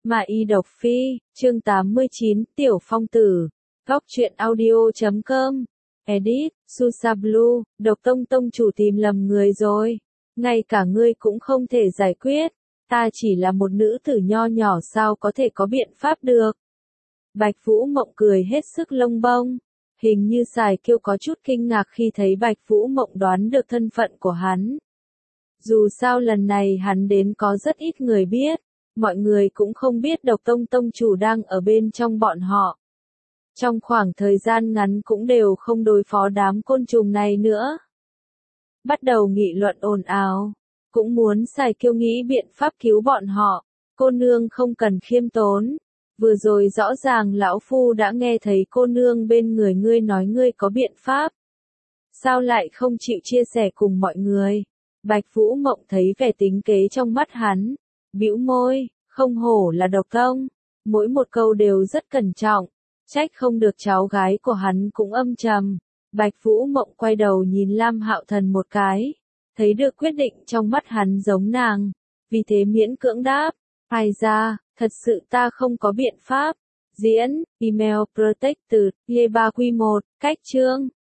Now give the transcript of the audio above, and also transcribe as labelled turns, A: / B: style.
A: Mà y độc phi, chương 89, Tiểu Phong Tử, Góc truyện audio.com, Edit, Susa Blue, Độc Tông Tông chủ tìm lầm người rồi. Ngay cả ngươi cũng không thể giải quyết, ta chỉ là một nữ tử nho nhỏ sao có thể có biện pháp được. Bạch Vũ Mộng cười hết sức lông bông, hình như Sài Kiêu có chút kinh ngạc khi thấy Bạch Vũ Mộng đoán được thân phận của hắn. Dù sao lần này hắn đến có rất ít người biết, mọi người cũng không biết Độc Tông Tông chủ đang ở bên trong bọn họ. Trong khoảng thời gian ngắn cũng đều không đối phó đám côn trùng này nữa. Bắt đầu nghị luận ồn ào, cũng muốn Sài Kiêu nghĩ biện pháp cứu bọn họ. Cô nương không cần khiêm tốn, vừa rồi rõ ràng lão phu đã nghe thấy cô nương bên người ngươi nói ngươi có biện pháp. Sao lại không chịu chia sẻ cùng mọi người? Bạch Vũ Mộng thấy vẻ tính kế trong mắt hắn, bĩu môi, không hổ là Độc Tông, mỗi một câu đều rất cẩn trọng, trách không được cháu gái của hắn cũng âm trầm. Bạch Vũ Mộng quay đầu nhìn Lam Hạo Thần một cái, thấy được quyết định trong mắt hắn giống nàng, vì thế miễn cưỡng đáp, ai ra, thật sự ta không có biện pháp. Diễn, email protected, Y3Q1, cách chương.